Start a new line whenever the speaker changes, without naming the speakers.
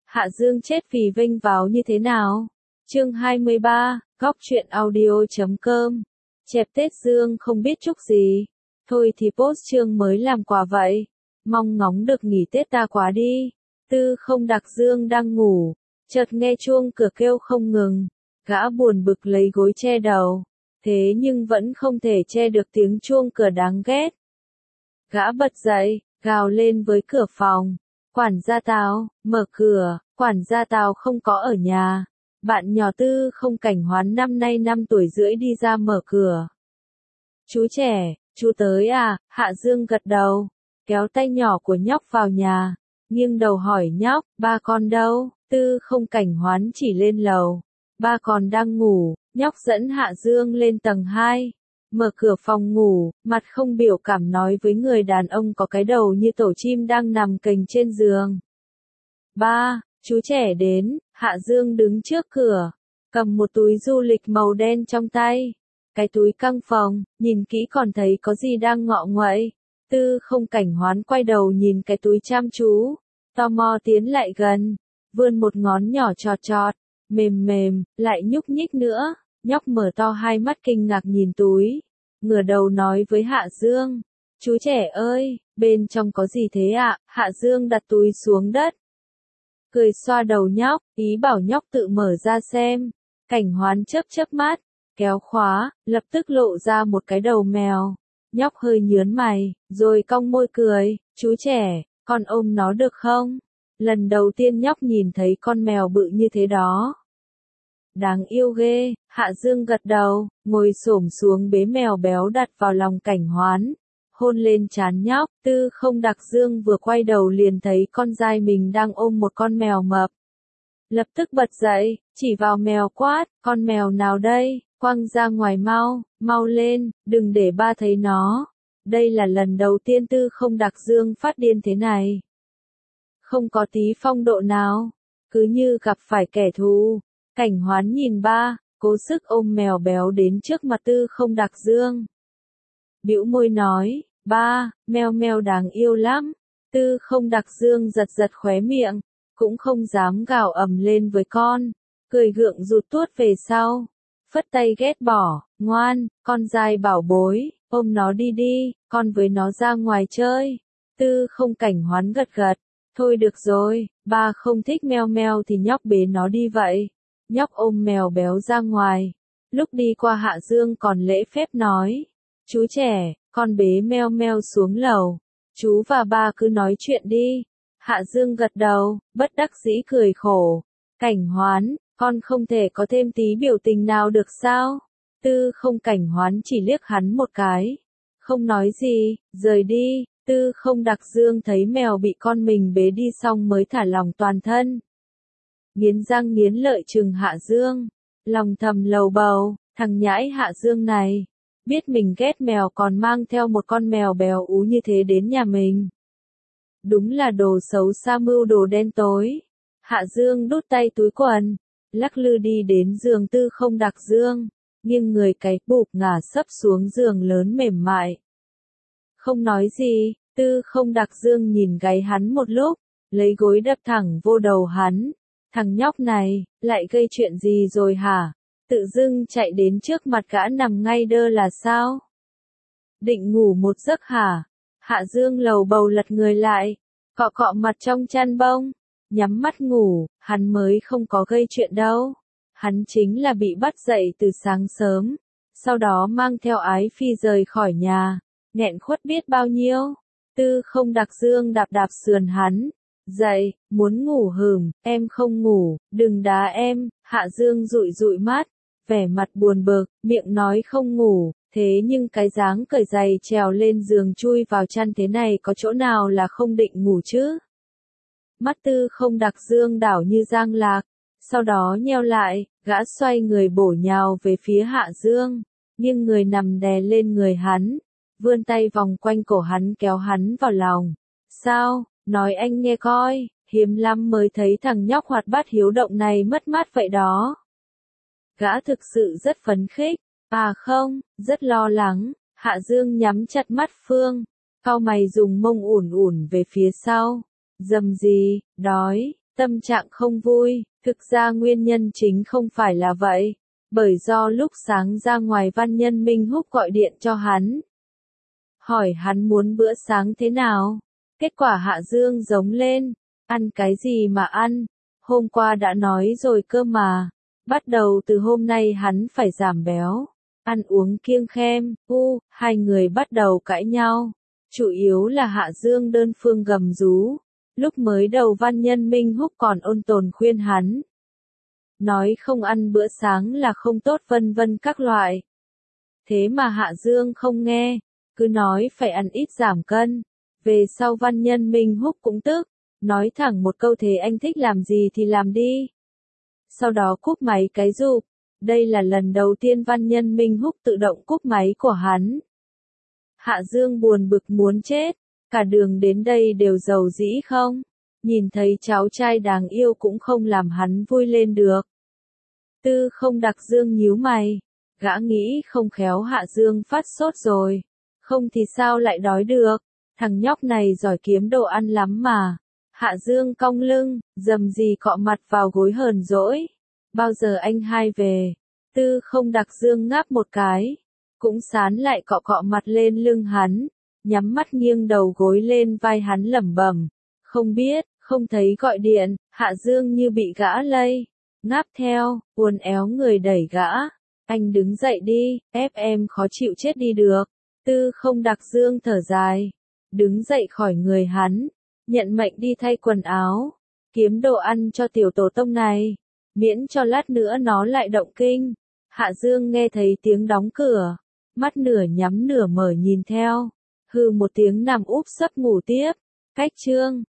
Hạ Dương chết vì vênh váo như thế nào? Chương 23, góc truyện audio.com. Chẹp Tết Dương không biết chúc gì. Thôi thì post chương mới làm quà vậy. Mong ngóng được nghỉ Tết ta quá đi. Tư Không Đặc Dương đang ngủ. Chợt nghe chuông cửa kêu không ngừng. Gã buồn bực lấy gối che đầu. Thế nhưng vẫn không thể che được tiếng chuông cửa đáng ghét. Gã bật dậy, gào lên với cửa phòng. Quản gia Tào, mở cửa. Quản gia Tào không có ở nhà. Bạn nhỏ Tư Không Cảnh Hoán năm nay 5 tuổi rưỡi đi ra mở cửa. Chú trẻ, chú tới à? Hạ Dương gật đầu, kéo tay nhỏ của nhóc vào nhà, nghiêng đầu hỏi nhóc, ba con đâu? Tư Không Cảnh Hoán chỉ lên lầu. Ba con đang ngủ. Nhóc dẫn Hạ Dương lên tầng 2. Mở cửa phòng ngủ, mặt không biểu cảm nói với người đàn ông có cái đầu như tổ chim đang nằm kềnh trên giường. Ba, chú trẻ đến. Hạ Dương đứng trước cửa, cầm một túi du lịch màu đen trong tay. Cái túi căng phồng, nhìn kỹ còn thấy có gì đang ngọ nguậy. Tư Không Cảnh Hoán quay đầu nhìn cái túi chăm chú, tò mò tiến lại gần, vươn một ngón nhỏ chọt chọt, mềm mềm, lại nhúc nhích nữa. Nhóc mở to hai mắt kinh ngạc nhìn túi, ngửa đầu nói với Hạ Dương, chú trẻ ơi, bên trong có gì thế ạ? Hạ Dương đặt túi xuống đất, cười xoa đầu nhóc, ý bảo nhóc tự mở ra xem. Cảnh Hoán chớp chớp mắt, kéo khóa, lập tức lộ ra một cái đầu mèo. Nhóc hơi nhướng mày, rồi cong môi cười, chú trẻ, con ôm nó được không? Lần đầu tiên nhóc nhìn thấy con mèo bự như thế đó. Đáng yêu ghê. Hạ Dương gật đầu, ngồi xổm xuống bế mèo béo đặt vào lòng Cảnh Hoán, hôn lên trán nhóc. Tư Không Đặc Dương vừa quay đầu liền thấy con giai mình đang ôm một con mèo mập. Lập tức bật dậy, chỉ vào mèo quát, con mèo nào đây? Quăng ra ngoài mau, mau lên, đừng để ba thấy nó. Đây là lần đầu tiên Tư Không Đặc Dương phát điên thế này. Không có tí phong độ nào, cứ như gặp phải kẻ thù. Cảnh Hoán nhìn ba, cố sức ôm mèo béo đến trước mặt Tư Không Đặc Dương. Bĩu môi nói, ba, mèo mèo đáng yêu lắm. Tư Không Đặc Dương giật giật khóe miệng, cũng không dám gào ầm lên với con, cười gượng rụt tuốt về sau, phất tay ghét bỏ, ngoan, con giai bảo bối, ôm nó đi đi, con với nó ra ngoài chơi. Tư Không Cảnh Hoán gật gật, thôi được rồi, ba không thích mèo mèo thì nhóc bế nó đi vậy. Nhóc ôm mèo béo ra ngoài, lúc đi qua Hạ Dương còn lễ phép nói, chú trẻ, con bế meo meo xuống lầu, chú và ba cứ nói chuyện đi. Hạ Dương gật đầu, bất đắc dĩ cười khổ, Cảnh Hoán, con không thể có thêm tí biểu tình nào được sao? Tư Không Cảnh Hoán chỉ liếc hắn một cái, không nói gì, rời đi. Tư Không Đặc Dương thấy mèo bị con mình bế đi xong mới thả lỏng toàn thân. Nghiến răng nghiến lợi trừng Hạ Dương, lòng thầm lầu bầu, thằng nhãi Hạ Dương này, biết mình ghét mèo còn mang theo một con mèo béo ú như thế đến nhà mình. Đúng là đồ xấu xa mưu đồ đen tối. Hạ Dương đút tay túi quần, lắc lư đi đến giường Tư Không Đặc Dương, nghiêng người cái bụp ngả sấp xuống giường lớn mềm mại. Không nói gì, Tư Không Đặc Dương nhìn gáy hắn một lúc, lấy gối đập thẳng vô đầu hắn. Thằng nhóc này, lại gây chuyện gì rồi hả? Tự dưng chạy đến trước mặt gã nằm ngay đơ là sao? Định ngủ một giấc hả? Hạ Dương lầu bầu lật người lại, cọ cọ mặt trong chăn bông, nhắm mắt ngủ, hắn mới không có gây chuyện đâu. Hắn chính là bị bắt dậy từ sáng sớm, sau đó mang theo ái phi rời khỏi nhà, nghẹn khuất biết bao nhiêu. Tư Không Đặc Dương đạp đạp sườn hắn. Dậy, muốn ngủ hừm, em không ngủ, đừng đá em. Hạ Dương dụi dụi mắt, vẻ mặt buồn bực, miệng nói không ngủ, thế nhưng cái dáng cởi giày trèo lên giường chui vào chăn thế này có chỗ nào là không định ngủ chứ? Mắt Tư Không Đặc Dương đảo như giang lạc, sau đó nheo lại, gã xoay người bổ nhào về phía Hạ Dương, nhưng người nằm đè lên người hắn, vươn tay vòng quanh cổ hắn kéo hắn vào lòng. Sao? Nói anh nghe coi, hiếm lắm mới thấy thằng nhóc hoạt bát hiếu động này mất mát vậy đó. Gã thực sự rất phấn khích, à không, rất lo lắng. Hạ Dương nhắm chặt mắt Phương, cau mày dùng mông ủn ủn về phía sau. Dầm gì, đói. tâm trạng không vui, thực ra nguyên nhân chính không phải là vậy, bởi do lúc sáng ra ngoài Văn Nhân Minh Húc gọi điện cho hắn. Hỏi hắn muốn bữa sáng thế nào, kết quả Hạ Dương giống lên, ăn cái gì mà ăn, hôm qua đã nói rồi cơ mà, bắt đầu từ hôm nay hắn phải giảm béo, ăn uống kiêng khem, hai người bắt đầu cãi nhau, chủ yếu là Hạ Dương đơn phương gầm rú. Lúc mới đầu Văn Nhân Minh Húc còn ôn tồn khuyên hắn. Nói không ăn bữa sáng là không tốt vân vân các loại. Thế mà Hạ Dương không nghe, cứ nói phải ăn ít giảm cân. Về sau Văn Nhân Minh Húc cũng tức, nói thẳng một câu thế anh thích làm gì thì làm đi. Sau đó cúp máy cái rụp, đây là lần đầu tiên Văn Nhân Minh Húc tự động cúp máy của hắn. Hạ Dương buồn bực muốn chết. Cả đường đến đây đều giàu dĩ không? Nhìn thấy cháu trai đáng yêu cũng không làm hắn vui lên được. Tư Không Đặc Dương nhíu mày. Gã nghĩ không khéo Hạ Dương phát sốt rồi. Không thì sao lại đói được? Thằng nhóc này giỏi kiếm đồ ăn lắm mà. Hạ Dương cong lưng, dầm gì cọ mặt vào gối hờn dỗi. Bao giờ anh hai về? Tư Không Đặc Dương ngáp một cái. Cũng sán lại cọ cọ mặt lên lưng hắn. Nhắm mắt nghiêng đầu gối lên vai hắn lẩm bẩm, không biết, không thấy gọi điện, Hạ Dương như bị gã lây, ngáp theo, uốn éo người đẩy gã, anh đứng dậy đi, ép em khó chịu chết đi được, Tư Không Đặc Dương thở dài, đứng dậy khỏi người hắn, nhận mệnh đi thay quần áo, kiếm đồ ăn cho tiểu tổ tông này, miễn cho lát nữa nó lại động kinh. Hạ Dương nghe thấy tiếng đóng cửa, mắt nửa nhắm nửa mở nhìn theo. Hừ một tiếng nằm úp sấp ngủ tiếp. Cách chương